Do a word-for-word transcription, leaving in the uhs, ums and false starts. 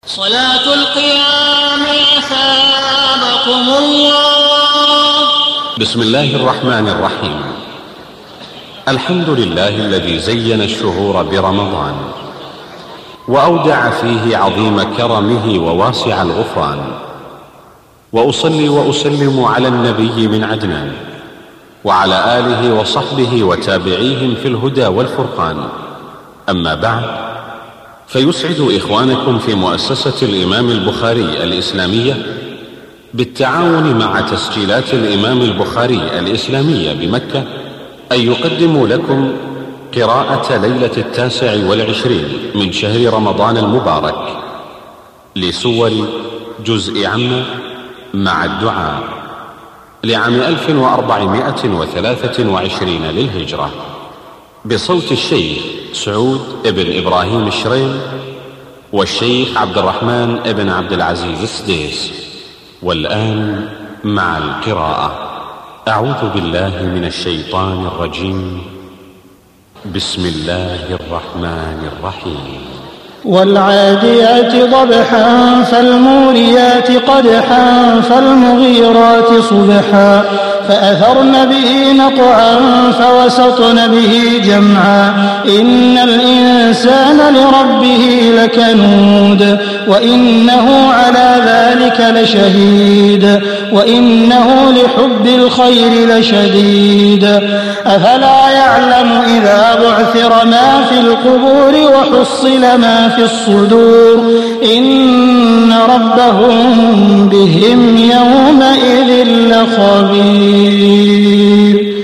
صلاة القيام أثابكم الله. بسم الله الرحمن الرحيم. الحمد لله الذي زين الشهور برمضان وأودع فيه عظيم كرمه وواسع الغفران، وأصلي وأسلم على النبي من عدنان وعلى آله وصحبه وتابعيهم في الهدى والفرقان. أما بعد، فيسعد إخوانكم في مؤسسة الإمام البخاري الإسلامية بالتعاون مع تسجيلات الإمام البخاري الإسلامية بمكة أن يقدموا لكم قراءة ليلة التاسع والعشرين من شهر رمضان المبارك لسور جزء عم مع الدعاء لعام ألف وأربعمائة وثلاثة وعشرين للهجرة، بصوت الشيخ سعود ابن إبراهيم الشريم والشيخ عبد الرحمن ابن عبد العزيز السديس. والآن مع القراءة. أعوذ بالله من الشيطان الرجيم. بسم الله الرحمن الرحيم. والعاديات ضبحا فالموريات قدحا فالمغيرات صبحا فأثرن به نقعا فوسطن به جمعا إن الإنسان لربه لكنود وإنه على ذلك لشهيد وإنه لحب الخير لشديد أفلا يعلم إذا بعثر ما في القبور وحصل ما في الصدور إن ربهم بهم يومئذ لخبير.